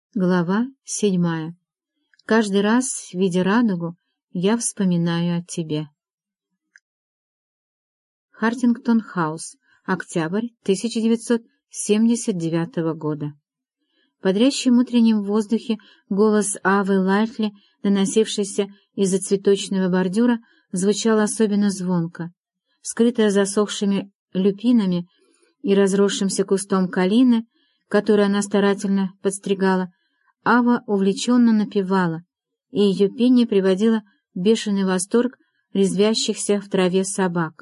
Глава 7. Каждый раз, видя радугу, я вспоминаю о тебе. Хартингтон-хаус. Октябрь 1979 года. В бодрящем утреннем воздухе голос Авы Лайтли, доносившийся из-за цветочного бордюра, звучал особенно звонко. Скрытая засохшими люпинами и разросшимся кустом калины, которую она старательно подстригала, Ава увлеченно напевала, и ее пение приводило в бешеный восторг резвящихся в траве собак.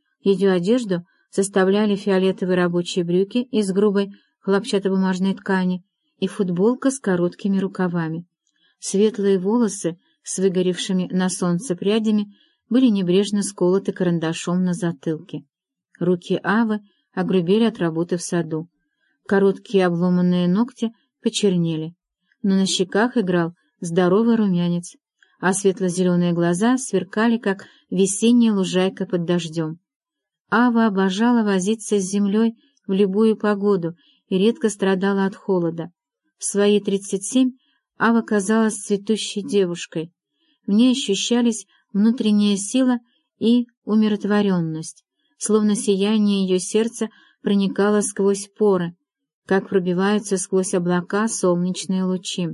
Ее одежду составляли фиолетовые рабочие брюки из грубой хлопчатобумажной ткани и футболка с короткими рукавами. Светлые волосы с выгоревшими на солнце прядями были небрежно сколоты карандашом на затылке. Руки Авы огрубели от работы в саду. Короткие обломанные ногти почернели, но на щеках играл здоровый румянец, а светло-зеленые глаза сверкали, как весенняя лужайка под дождем. Ава обожала возиться с землей в любую погоду и редко страдала от холода. В свои 37 Ава казалась цветущей девушкой. В ней ощущались внутренняя сила и умиротворенность, словно сияние ее сердца проникало сквозь поры, как пробиваются сквозь облака солнечные лучи.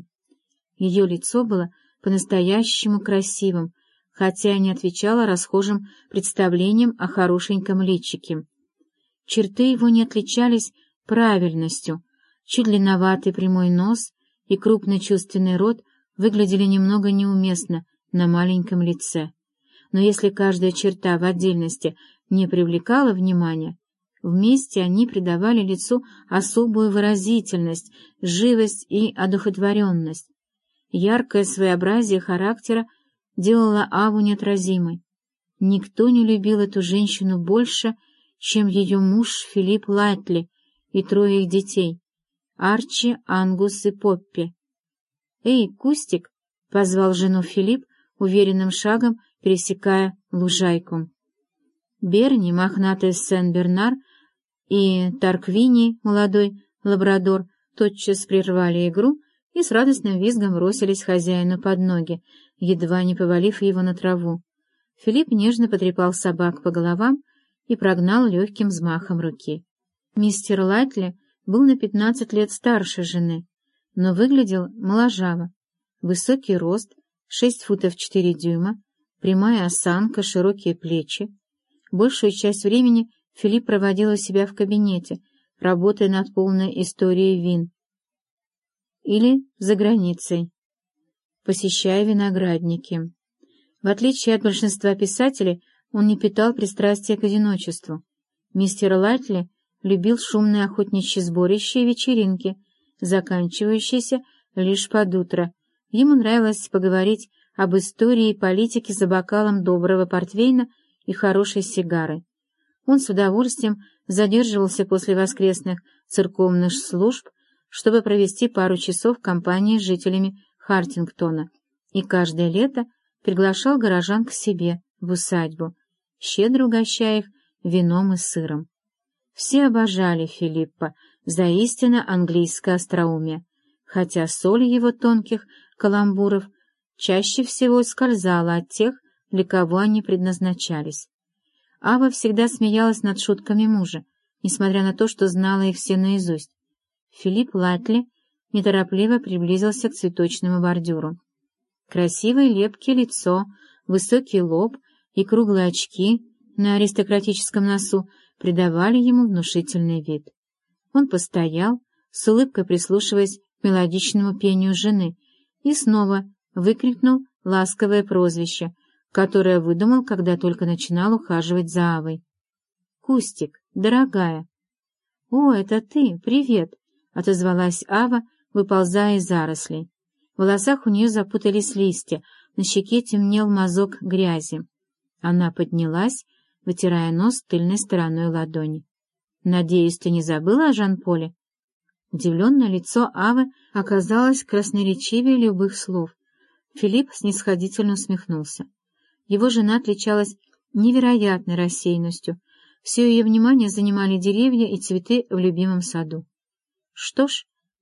Ее лицо было по-настоящему красивым, хотя и не отвечало расхожим представлениям о хорошеньком личике. Черты его не отличались правильностью, чуть длинноватый прямой нос и крупный чувственный рот выглядели немного неуместно на маленьком лице. Но если каждая черта в отдельности не привлекала внимания, вместе они придавали лицу особую выразительность, живость и одухотворенность. Яркое своеобразие характера делало Аву неотразимой. Никто не любил эту женщину больше, чем ее муж Филипп Лайтли и трое их детей — Арчи, Ангус и Поппи. «Эй, Кустик!» — позвал жену Филипп, уверенным шагом пересекая лужайку. Берни, мохнатый Сен-Бернар, и Тарквини, молодой лабрадор, тотчас прервали игру и с радостным визгом бросились хозяину под ноги, едва не повалив его на траву. Филипп нежно потрепал собак по головам и прогнал легким взмахом руки. Мистер Лайтли был на 15 лет старше жены, но выглядел моложаво. Высокий рост, 6 футов 4 дюйма, прямая осанка, широкие плечи. Большую часть времени Филипп проводил у себя в кабинете, работая над полной историей вин, или за границей, посещая виноградники. В отличие от большинства писателей, он не питал пристрастия к одиночеству. Мистер Лайтли любил шумные охотничьи сборища и вечеринки, заканчивающиеся лишь под утро. Ему нравилось поговорить об истории и политике за бокалом доброго портвейна и хорошей сигары. Он с удовольствием задерживался после воскресных церковных служб, чтобы провести пару часов в компании с жителями Хартингтона, и каждое лето приглашал горожан к себе в усадьбу, щедро угощая их вином и сыром. Все обожали Филиппа за истинно английское остроумие, хотя соль его тонких каламбуров чаще всего скользала от тех, для кого они предназначались. Ава всегда смеялась над шутками мужа, несмотря на то, что знала их все наизусть. Филипп Лайтли неторопливо приблизился к цветочному бордюру. Красивое лепкое лицо, высокий лоб и круглые очки на аристократическом носу придавали ему внушительный вид. Он постоял, с улыбкой прислушиваясь к мелодичному пению жены, и снова выкрикнул ласковое прозвище, которое выдумал, когда только начинал ухаживать за Авой. «Кустик, дорогая!» «О, это ты! Привет!» — отозвалась Ава, выползая из зарослей. В волосах у нее запутались листья, на щеке темнел мазок грязи. Она поднялась, вытирая нос тыльной стороной ладони. «Надеюсь, ты не забыла о Жан-Поле?» Удивленное лицо Авы оказалось красноречивее любых слов. Филипп снисходительно усмехнулся. Его жена отличалась невероятной рассеянностью. Все ее внимание занимали деревья и цветы в любимом саду. «Что ж,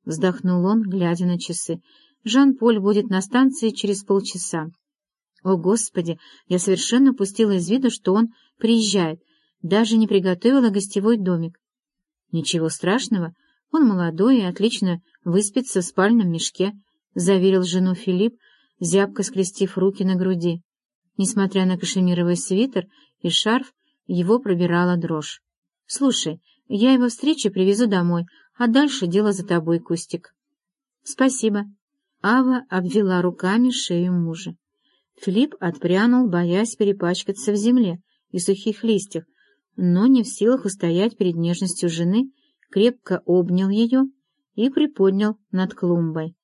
— вздохнул он, глядя на часы. «Жан-Поль будет на станции через полчаса». О, Господи! Я совершенно упустила из виду, что он приезжает, даже не приготовила гостевой домик. Ничего страшного, он молодой и отлично выспится в спальном мешке, — заверил жену Филипп, зябко скрестив руки на груди. Несмотря на кашемировый свитер и шарф, его пробирала дрожь. — Слушай, я его встречу привезу домой, а дальше дело за тобой, Кустик. — Спасибо. Ава обвела руками шею мужа. Филипп отпрянул, боясь перепачкаться в земле и сухих листьях, но не в силах устоять перед нежностью жены, крепко обнял ее и приподнял над клумбой.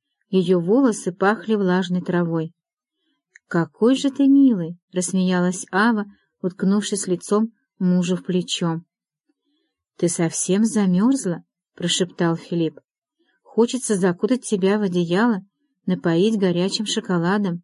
Ее волосы пахли влажной травой. «Какой же ты милый!» — рассмеялась Ава, уткнувшись лицом мужу в плечо. «Ты совсем замерзла?» — прошептал Филипп. «Хочется закутать тебя в одеяло, напоить горячим шоколадом».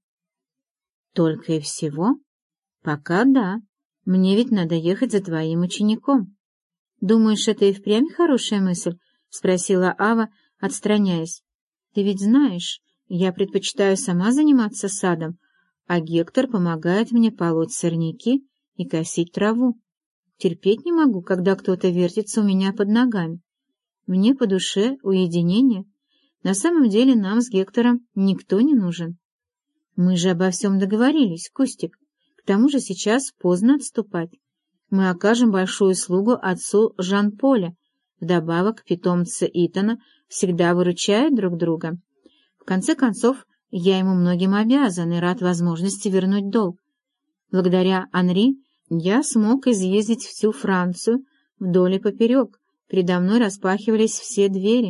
«Только и всего?» «Пока да. Мне ведь надо ехать за твоим учеником». «Думаешь, это и впрямь хорошая мысль?» — спросила Ава, отстраняясь. «Ты ведь знаешь, я предпочитаю сама заниматься садом, а Гектор помогает мне полоть сорняки и косить траву. Терпеть не могу, когда кто-то вертится у меня под ногами. Мне по душе уединение. На самом деле нам с Гектором никто не нужен. Мы же обо всем договорились, Костик. К тому же сейчас поздно отступать. Мы окажем большую услугу отцу Жан-Поля. Вдобавок, питомцы Итана всегда выручают друг друга. В конце концов, я ему многим обязан и рад возможности вернуть долг. Благодаря Анри я смог изъездить всю Францию вдоль и поперек. Передо мной распахивались все двери.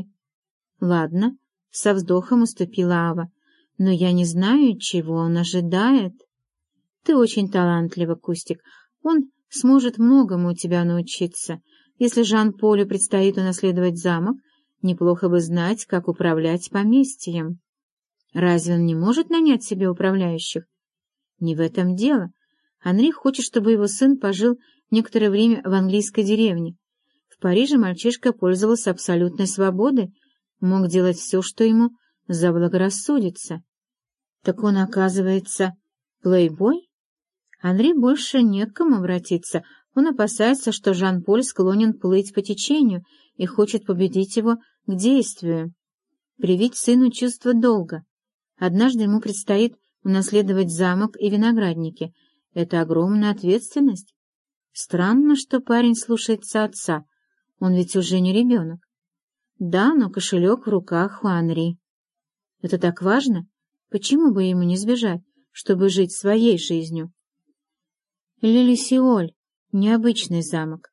Ладно, со вздохом уступила Ава, но я не знаю, чего он ожидает. Ты очень талантлива, Кустик. Он сможет многому у тебя научиться. Если Жан-Полю предстоит унаследовать замок, неплохо бы знать, как управлять поместьем. Разве он не может нанять себе управляющих? Не в этом дело. Анри хочет, чтобы его сын пожил некоторое время в английской деревне. В Париже мальчишка пользовался абсолютной свободой, мог делать все, что ему заблагорассудится. Так он, оказывается, плейбой? Анри больше не к кому обратиться. Он опасается, что Жан-Поль склонен плыть по течению и хочет побудить его к действию. Привить сыну чувство долга. Однажды ему предстоит унаследовать замок и виноградники. Это огромная ответственность. Странно, что парень слушается отца. Он ведь уже не ребенок. Да, но кошелек в руках у Анри. Это так важно? Почему бы ему не сбежать, чтобы жить своей жизнью? Ле-Люсиоль — необычный замок.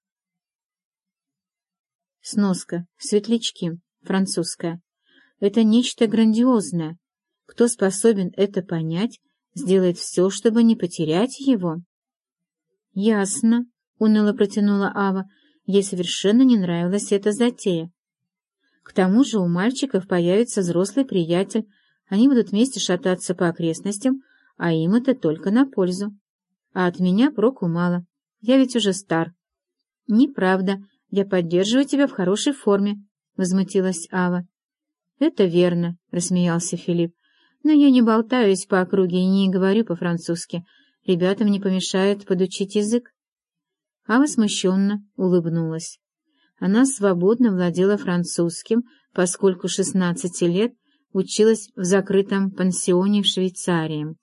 Сноска. Светлячки. Французская. Это нечто грандиозное. Кто способен это понять, сделает все, чтобы не потерять его. — Ясно, — уныло протянула Ава. Ей совершенно не нравилась эта затея. К тому же у мальчиков появится взрослый приятель, они будут вместе шататься по окрестностям, а им это только на пользу. А от меня проку мало, я ведь уже стар. — Неправда, я поддерживаю тебя в хорошей форме, — возмутилась Ава. — Это верно, — рассмеялся Филипп, — но я не болтаюсь по округе и не говорю по-французски. Ребятам не помешает подучить язык. Ава смущенно улыбнулась. Она свободно владела французским, поскольку 16 лет училась в закрытом пансионе в Швейцарии.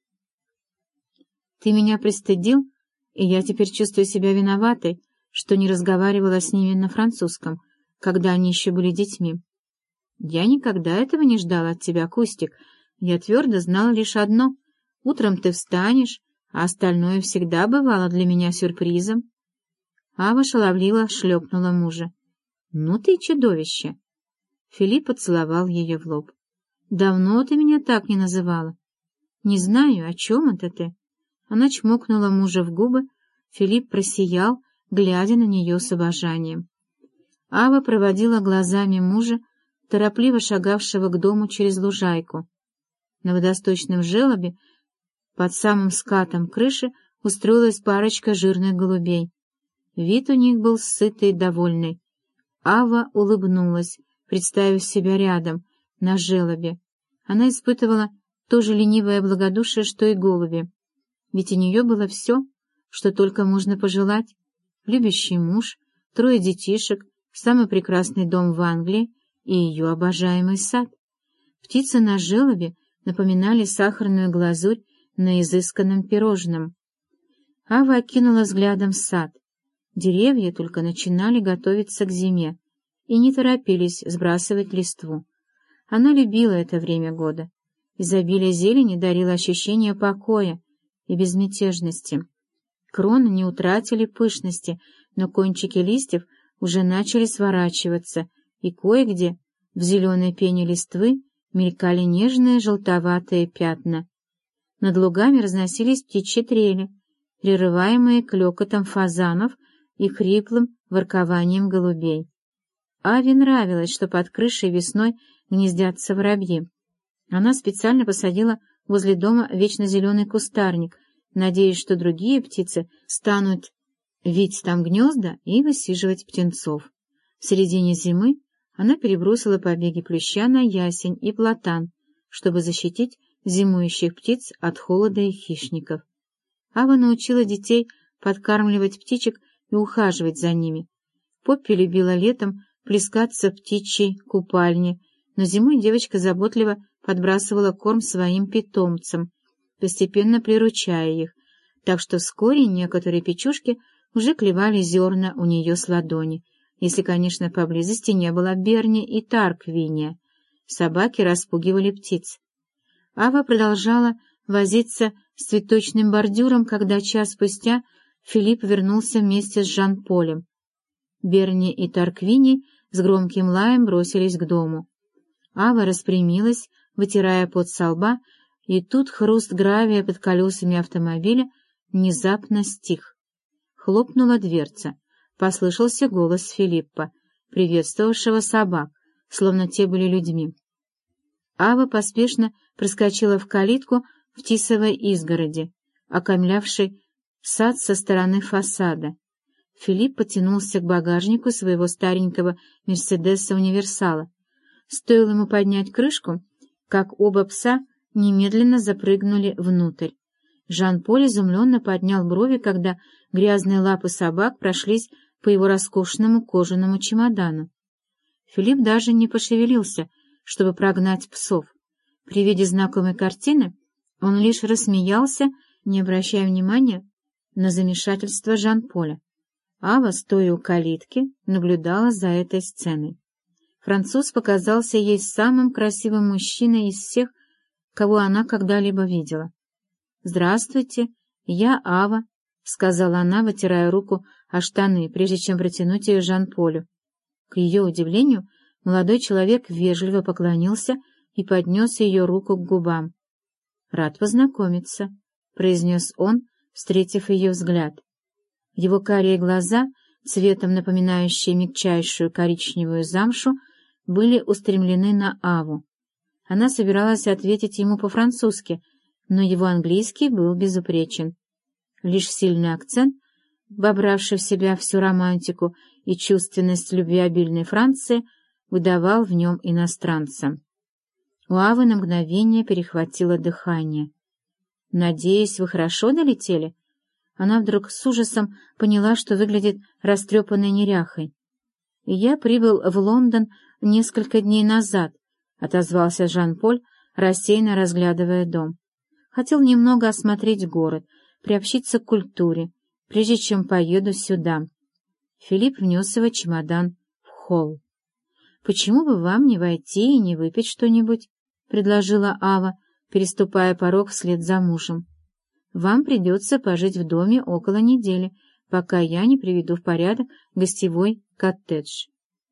«Ты меня пристыдил, и я теперь чувствую себя виноватой, что не разговаривала с ними на французском, когда они еще были детьми. Я никогда этого не ждала от тебя, Кустик. Я твердо знала лишь одно — утром ты встанешь, а остальное всегда бывало для меня сюрпризом». Ава шаловливо шлепнула мужа. «Ну ты чудовище!» Филипп поцеловал ее в лоб. «Давно ты меня так не называла». «Не знаю, о чем это ты?» Она чмокнула мужа в губы. Филипп просиял, глядя на нее с обожанием. Ава проводила глазами мужа, торопливо шагавшего к дому через лужайку. На водосточном желобе, под самым скатом крыши, устроилась парочка жирных голубей. Вид у них был сытый и довольный. Ава улыбнулась, представив себя рядом, на желобе. Она испытывала то же ленивое благодушие, что и голуби. Ведь у нее было все, что только можно пожелать: любящий муж, 3 детишек, самый прекрасный дом в Англии и ее обожаемый сад. Птицы на желобе напоминали сахарную глазурь на изысканном пирожном. Ава окинула взглядом сад. Деревья только начинали готовиться к зиме и не торопились сбрасывать листву. Она любила это время года. Изобилие зелени дарило ощущение покоя и безмятежности. Кроны не утратили пышности, но кончики листьев уже начали сворачиваться, и кое-где в зеленой пене листвы мелькали нежные желтоватые пятна. Над лугами разносились птичьи трели, прерываемые клёкотом фазанов и хриплым воркованием голубей. Аве нравилось, что под крышей весной гнездятся воробьи. Она специально посадила возле дома вечно зеленый кустарник, надеясь, что другие птицы станут вить там гнезда и высиживать птенцов. В середине зимы она перебросила побеги плюща на ясень и платан, чтобы защитить зимующих птиц от холода и хищников. Ава научила детей подкармливать птичек и ухаживать за ними. Поппи любила летом плескаться в птичьей купальне, но зимой девочка заботливо подбрасывала корм своим питомцам, постепенно приручая их, так что вскоре некоторые печушки уже клевали зерна у нее с ладони, если, конечно, поблизости не было Берни и Тарквиния. Собаки распугивали птиц. Ава продолжала возиться с цветочным бордюром, когда час спустя Филипп вернулся вместе с Жан-Полем. Берни и Тарквини с громким лаем бросились к дому. Ава распрямилась, вытирая пот со лба, и тут хруст гравия под колесами автомобиля внезапно стих. Хлопнула дверца. Послышался голос Филиппа, приветствовавшего собак, словно те были людьми. Ава поспешно проскочила в калитку в тисовой изгороди, окаймлявшей сад со стороны фасада. Филипп потянулся к багажнику своего старенького Мерседеса-универсала. Стоило ему поднять крышку, как оба пса немедленно запрыгнули внутрь. Жан-Поль изумленно поднял брови, когда грязные лапы собак прошлись по его роскошному кожаному чемодану. Филипп даже не пошевелился, чтобы прогнать псов. При виде знакомой картины он лишь рассмеялся, не обращая внимания на замешательство Жан-Поля. Ава, стоя у калитки, наблюдала за этой сценой. Француз показался ей самым красивым мужчиной из всех, кого она когда-либо видела. «Здравствуйте, я Ава», — сказала она, вытирая руку о штаны, прежде чем протянуть ее Жан-Полю. К ее удивлению, молодой человек вежливо поклонился и поднес ее руку к губам. «Рад познакомиться», — произнес он, встретив ее взгляд. Его карие глаза, цветом напоминающие мягчайшую коричневую замшу, были устремлены на Аву. Она собиралась ответить ему по-французски, но его английский был безупречен. Лишь сильный акцент, вобравший в себя всю романтику и чувственность любвеобильной Франции, выдавал в нем иностранца. У Авы на мгновение перехватило дыхание. «Надеюсь, вы хорошо долетели?» Она вдруг с ужасом поняла, что выглядит растрепанной неряхой. «Я прибыл в Лондон несколько дней назад», — отозвался Жан-Поль, рассеянно разглядывая дом. «Хотел немного осмотреть город, приобщиться к культуре, прежде чем поеду сюда». Филипп внес его чемодан в холл. «Почему бы вам не войти и не выпить что-нибудь?» — предложила Ава, переступая порог вслед за мужем. «Вам придется пожить в доме около недели, пока я не приведу в порядок гостевой коттедж».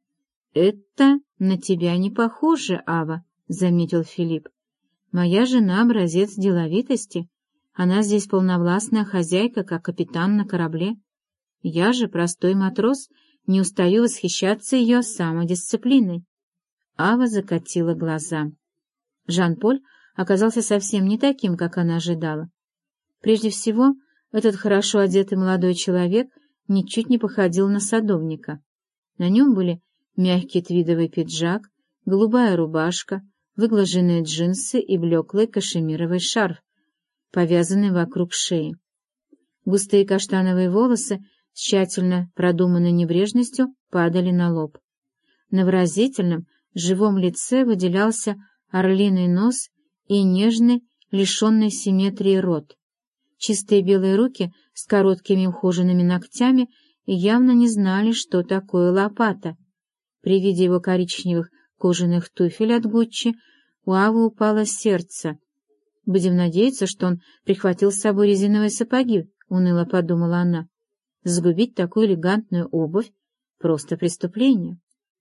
«Это на тебя не похоже, Ава», — заметил Филипп. «Моя жена — образец деловитости. Она здесь полновластная хозяйка, как капитан на корабле. Я же простой матрос, не устаю восхищаться ее самодисциплиной». Ава закатила глаза. Жан-Поль оказался совсем не таким, как она ожидала. Прежде всего, этот хорошо одетый молодой человек ничуть не походил на садовника. На нем были мягкий твидовый пиджак, голубая рубашка, выглаженные джинсы и блеклый кашемировый шарф, повязанный вокруг шеи. Густые каштановые волосы с тщательно продуманной небрежностью падали на лоб. На выразительном, живом лице выделялся орлиный нос и нежный, лишенный симметрии рот. Чистые белые руки с короткими ухоженными ногтями явно не знали, что такое лопата. При виде его коричневых кожаных туфель от Гуччи у Авы упало сердце. «Будем надеяться, что он прихватил с собой резиновые сапоги», — уныло подумала она. «Загубить такую элегантную обувь — просто преступление».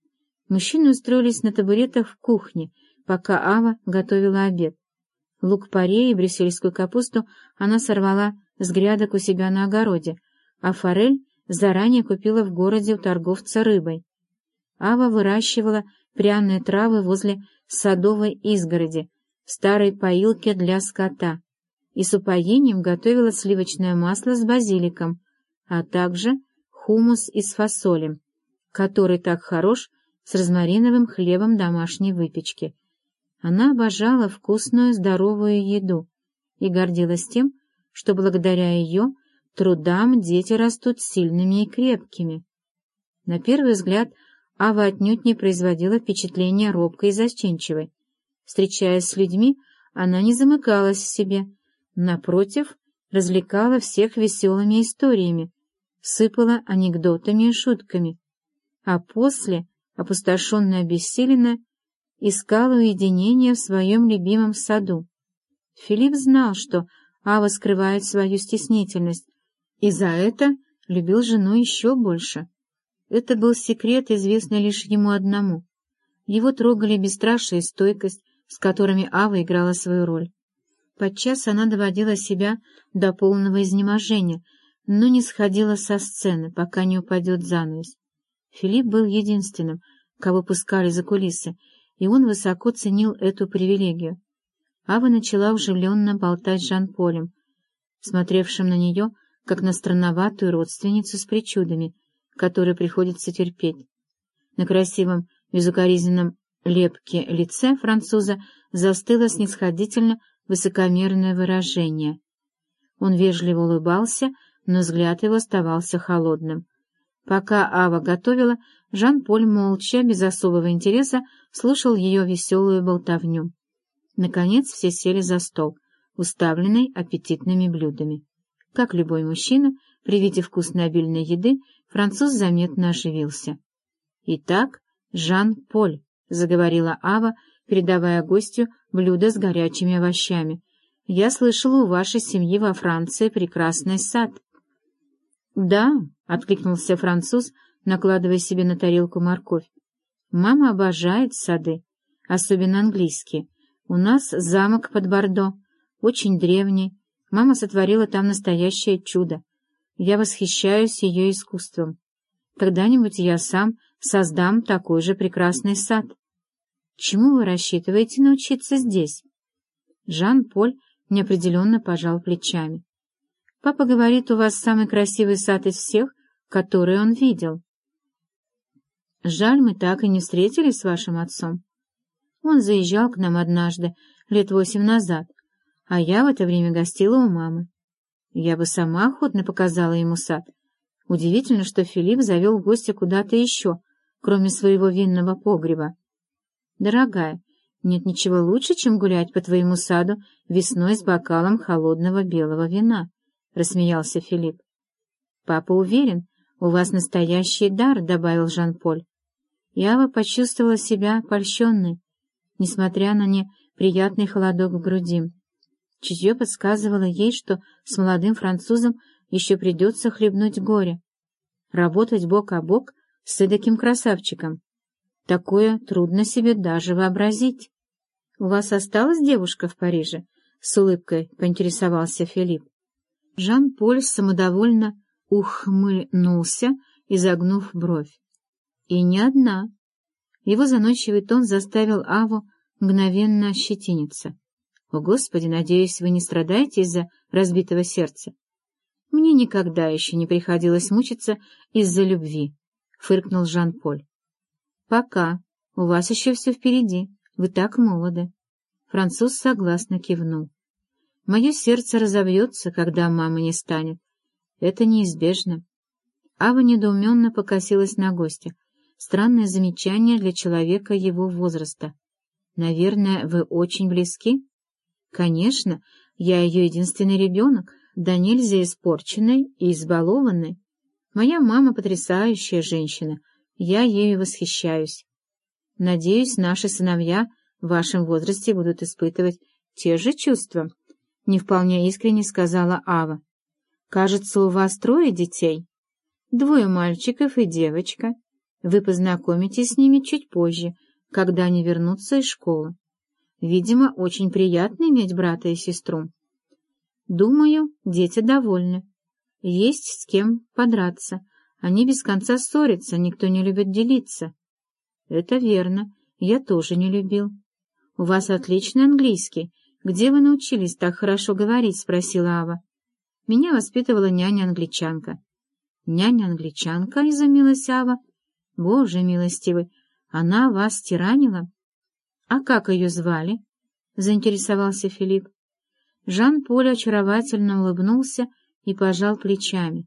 Мужчины устроились на табуретах в кухне, пока Ава готовила обед. Лук-порей и брюссельскую капусту она сорвала с грядок у себя на огороде, а форель заранее купила в городе у торговца рыбой. Ава выращивала пряные травы возле садовой изгороди, старой поилки для скота, и с упоением готовила сливочное масло с базиликом, а также хумус из фасоли, который так хорош с розмариновым хлебом домашней выпечки. Она обожала вкусную здоровую еду и гордилась тем, что благодаря ее трудам дети растут сильными и крепкими. На первый взгляд Ава отнюдь не производила впечатления робкой и застенчивой. Встречаясь с людьми, она не замыкалась в себе, напротив, развлекала всех веселыми историями, сыпала анекдотами и шутками, а после, опустошенная и обессиленная, искала уединения в своем любимом саду. Филипп знал, что Ава скрывает свою стеснительность, и за это любил жену еще больше. Это был секрет, известный лишь ему одному. Его трогали бесстрашие и стойкость, с которыми Ава играла свою роль. Подчас она доводила себя до полного изнеможения, но не сходила со сцены, пока не упадет занавес. Филипп был единственным, кого пускали за кулисы, и он высоко ценил эту привилегию. Ава начала оживленно болтать с Жан-Полем, смотревшим на нее, как на странноватую родственницу с причудами, которые приходится терпеть. На красивом, безукоризненном лепке лице француза застыло снисходительно высокомерное выражение. Он вежливо улыбался, но взгляд его оставался холодным. Пока Ава готовила, Жан-Поль молча, без особого интереса, слушал ее веселую болтовню. Наконец все сели за стол, уставленный аппетитными блюдами. Как любой мужчина, при виде вкусной обильной еды, француз заметно оживился. «Итак, Жан-Поль», — заговорила Ава, передавая гостю блюдо с горячими овощами, — «я слышала, у вашей семьи во Франции прекрасный сад». «Да», — откликнулся француз, накладывая себе на тарелку морковь. «Мама обожает сады, особенно английские. У нас замок под Бордо, очень древний. Мама сотворила там настоящее чудо. Я восхищаюсь ее искусством. Когда-нибудь я сам создам такой же прекрасный сад. Чему вы рассчитываете научиться здесь?» Жан-Поль неопределенно пожал плечами. «Папа говорит, у вас самый красивый сад из всех, которые он видел. Жаль, мы так и не встретились с вашим отцом. Он заезжал к нам однажды, лет 8 назад, а я в это время гостила у мамы. Я бы сама охотно показала ему сад. Удивительно, что Филипп завел гостя куда-то еще, кроме своего винного погреба. Дорогая, нет ничего лучше, чем гулять по твоему саду весной с бокалом холодного белого вина, — рассмеялся Филипп. Папа уверен, у вас настоящий дар, — добавил Жан-Поль. Ава почувствовала себя польщенной, несмотря на неприятный холодок в груди. Чутье подсказывало ей, что с молодым французом еще придется хлебнуть горе, работать бок о бок с эдаким красавчиком. Такое трудно себе даже вообразить. — У вас осталась девушка в Париже? — с улыбкой поинтересовался Филипп. Жан-Поль самодовольно ухмыльнулся, изогнув бровь. И не одна. Его заносчивый тон заставил Аву мгновенно ощетиниться. — О, Господи, надеюсь, вы не страдаете из-за разбитого сердца? — Мне никогда еще не приходилось мучиться из-за любви, — фыркнул Жан-Поль. Пока. У вас еще все впереди. Вы так молоды. Француз согласно кивнул. Мое сердце разобьется, когда мамы не станет. Это неизбежно. Ава недоуменно покосилась на гостя. Странное замечание для человека его возраста. Наверное, вы очень близки? Конечно, я ее единственный ребенок, да нельзя испорченный и избалованный. Моя мама потрясающая женщина, я ею восхищаюсь. Надеюсь, наши сыновья в вашем возрасте будут испытывать те же чувства, — не вполне искренне сказала Ава. Кажется, у вас 3 детей. 2 мальчиков и девочка. Вы познакомитесь с ними чуть позже, когда они вернутся из школы. Видимо, очень приятно иметь брата и сестру. Думаю, дети довольны. Есть с кем подраться. Они без конца ссорятся, никто не любит делиться. Это верно, я тоже не любил. У вас отличный английский. Где вы научились так хорошо говорить? — спросила Ава. Меня воспитывала няня-англичанка. Няня-англичанка? — изумилась Ава. Боже милостивый, она вас тиранила? А как ее звали? — заинтересовался Филипп. Жан-Поль очаровательно улыбнулся и пожал плечами.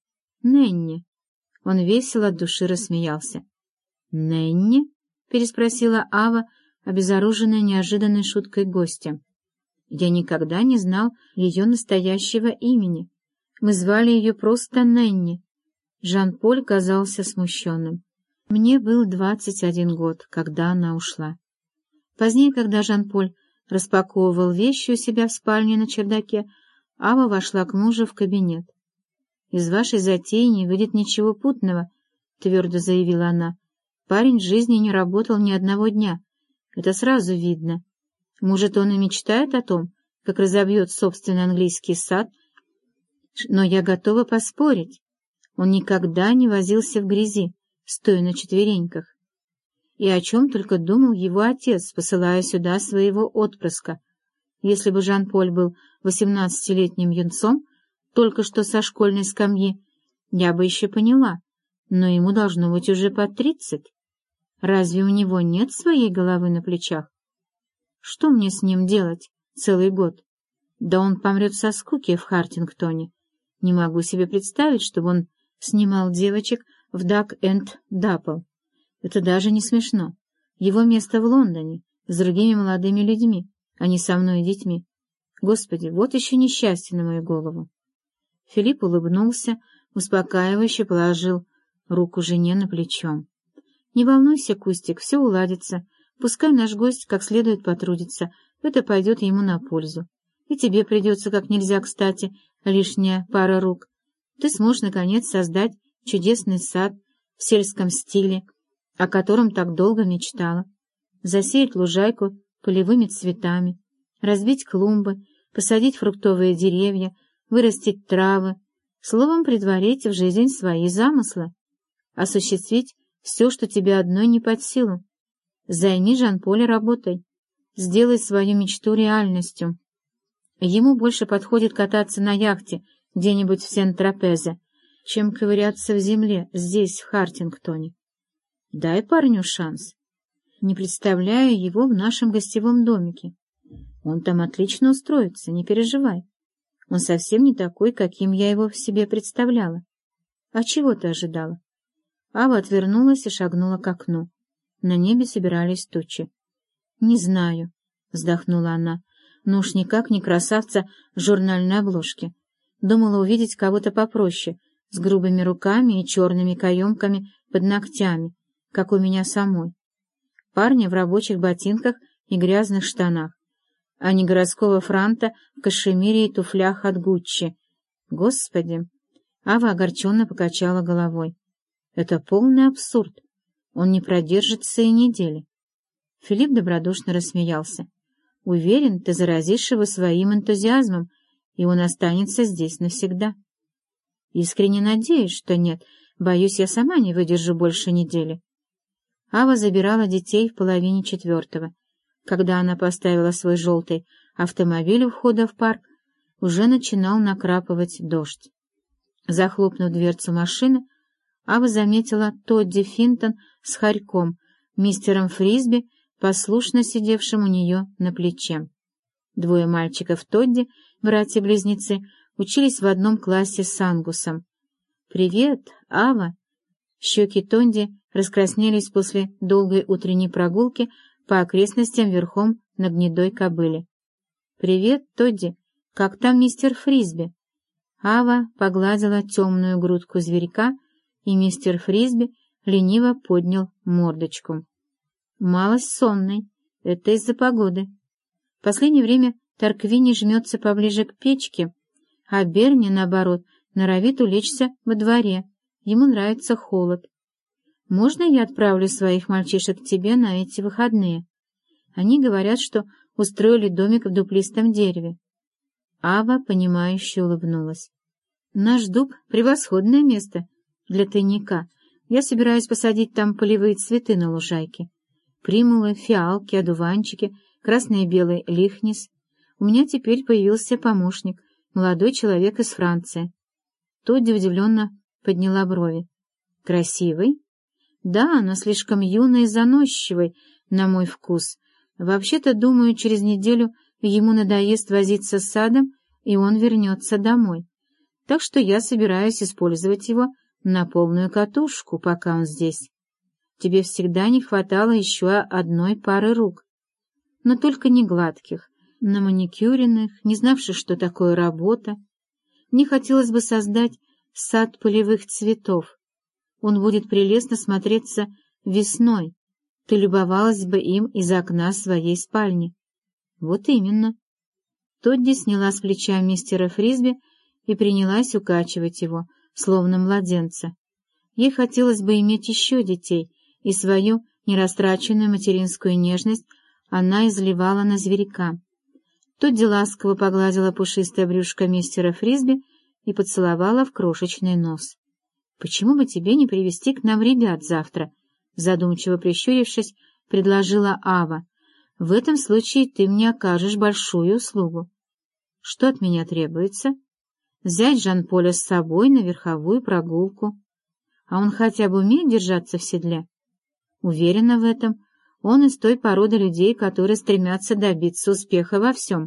Нэнни. Он весело от души рассмеялся. Нэнни? — переспросила Ава, обезоруженная неожиданной шуткой гостя. Я никогда не знал ее настоящего имени. Мы звали ее просто Нэнни. Жан-Поль казался смущенным. Мне был 21 год, когда она ушла. Позднее, когда Жан-Поль распаковывал вещи у себя в спальне на чердаке, Ава вошла к мужу в кабинет. «Из вашей затеи не выйдет ничего путного», — твердо заявила она. «Парень в жизни не работал ни одного дня. Это сразу видно. Может, он и мечтает о том, как разобьет собственный английский сад, но я готова поспорить. Он никогда не возился в грязи, стоя на четвереньках. И о чем только думал его отец, посылая сюда своего отпрыска. Если бы Жан-Поль был 18-летним юнцом, только что со школьной скамьи, я бы еще поняла, но ему должно быть уже под 30. Разве у него нет своей головы на плечах? Что мне с ним делать целый год? Да он помрет со скуки в Хартингтоне. Не могу себе представить, чтобы он снимал девочек в Duck and Dapple. Это даже не смешно. Его место в Лондоне, с другими молодыми людьми, а не со мной и детьми. Господи, вот еще несчастье на мою голову. Филипп улыбнулся, успокаивающе положил руку жене на плечо. «Не волнуйся, Кустик, все уладится. Пускай наш гость как следует потрудится, это пойдет ему на пользу. И тебе придется как нельзя кстати лишняя пара рук. Ты сможешь, наконец, создать чудесный сад в сельском стиле, о котором так долго мечтала, засеять лужайку полевыми цветами, разбить клумбы, посадить фруктовые деревья, вырастить травы, словом, претворить в жизнь свои замыслы, осуществить все, что тебе одной не под силу. Займи Жан-Поля работой, сделай свою мечту реальностью. Ему больше подходит кататься на яхте где-нибудь в Сент-Тропезе, чем ковыряться в земле здесь, в Хартингтоне. Дай парню шанс. Не представляю его в нашем гостевом домике. Он там отлично устроится, не переживай. Он совсем не такой, каким я его в себе представляла. А чего ты ожидала? Ава отвернулась и шагнула к окну. На небе собирались тучи. — Не знаю, — вздохнула она, — но уж никак не красавца журнальной обложки. Думала увидеть кого-то попроще, с грубыми руками и черными каемками под ногтями, как у меня самой. Парня в рабочих ботинках и грязных штанах, а не городского франта в кашемире и туфлях от Гуччи. Господи! Ава огорченно покачала головой. Это полный абсурд. Он не продержится и недели. Филипп добродушно рассмеялся. Уверен, ты заразишь его своим энтузиазмом, и он останется здесь навсегда. Искренне надеюсь, что нет. Боюсь, я сама не выдержу больше недели. Ава забирала детей в 3:30. Когда она поставила свой желтый автомобиль у входа в парк, уже начинал накрапывать дождь. Захлопнув дверцу машины, Ава заметила Тодди Финтон с хорьком, мистером Фрисби, послушно сидевшим у нее на плече. Двое мальчиков Тодди, братья-близнецы, учились в одном классе с Ангусом. «Привет, Ава!» Щеки Тодди раскраснелись после долгой утренней прогулки по окрестностям верхом на гнедой кобыле. «Привет, Тодди! Как там мистер Фрисби?» Ава погладила темную грудку зверька, и мистер Фрисби лениво поднял мордочку. «Малость сонный. Это из-за погоды. В последнее время Тарквини жмется поближе к печке, а Берни, наоборот, норовит улечься во дворе. Ему нравится холод. Можно я отправлю своих мальчишек к тебе на эти выходные? Они говорят, что устроили домик в дуплистом дереве». Ава, понимающе улыбнулась. «Наш дуб — превосходное место для тайника. Я собираюсь посадить там полевые цветы на лужайке. Примулы, фиалки, одуванчики, красный и белый лихнис. У меня теперь появился помощник, молодой человек из Франции». Тодди удивленно подняла брови. «Красивый?» «Да, но слишком юный и заносчивый, на мой вкус. Вообще-то, думаю, через неделю ему надоест возиться с садом, и он вернется домой. Так что я собираюсь использовать его на полную катушку, пока он здесь. Тебе всегда не хватало еще одной пары рук. Но только не гладких, на маникюренных, не знавших, что такое работа. Мне хотелось бы создать сад полевых цветов. Он будет прелестно смотреться весной. Ты любовалась бы им из окна своей спальни». «Вот именно». Тодди сняла с плеча мистера Фрисби и принялась укачивать его, словно младенца. Ей хотелось бы иметь еще детей, и свою нерастраченную материнскую нежность она изливала на зверька. Тодди ласково погладила пушистое брюшко мистера Фрисби и поцеловала в крошечный нос. «Почему бы тебе не привести к нам ребят завтра?» Задумчиво прищурившись, предложила Ава. «В этом случае ты мне окажешь большую услугу». «Что от меня требуется?» «Взять Жан-Поля с собой на верховую прогулку». «А он хотя бы умеет держаться в седле?» «Уверена в этом. Он из той породы людей, которые стремятся добиться успеха во всем».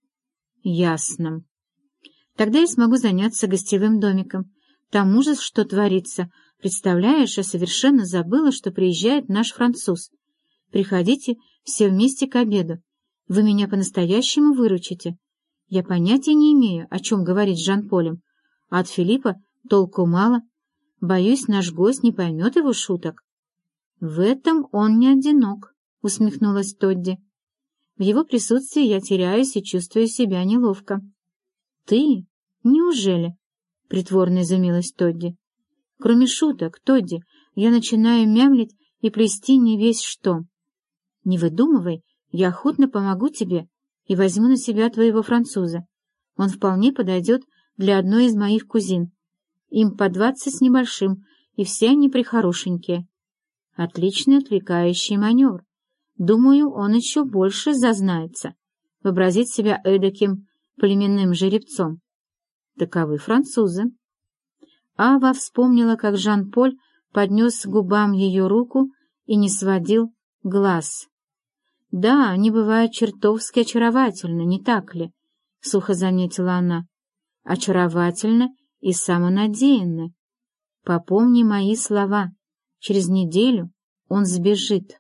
«Ясно. Тогда я смогу заняться гостевым домиком. Там ужас, что творится. Представляешь, я совершенно забыла, что приезжает наш француз. Приходите все вместе к обеду. Вы меня по-настоящему выручите. Я понятия не имею, о чем говорить с Жан-Полем, а от Филиппа толку мало. Боюсь, наш гость не поймет его шуток». «В этом он не одинок», — усмехнулась Тодди. «В его присутствии я теряюсь и чувствую себя неловко». «Ты? Неужели?» — притворно изумилась Тодди. «Кроме шуток, Тодди, я начинаю мямлить и плести не весь что. Не выдумывай, я охотно помогу тебе и возьму на себя твоего француза. Он вполне подойдет для одной из моих кузин. Им по 20 с небольшим, и все они прихорошенькие. Отличный отвлекающий маневр. Думаю, он еще больше зазнается, вообразит себя эдаким племенным жеребцом. Таковы французы». Ава вспомнила, как Жан-Поль поднес к губам ее руку и не сводил глаз. «Да, они бывают чертовски очаровательны, не так ли?» — сухо заметила она. «Очаровательны и самонадеянны. Попомни мои слова. Через неделю он сбежит».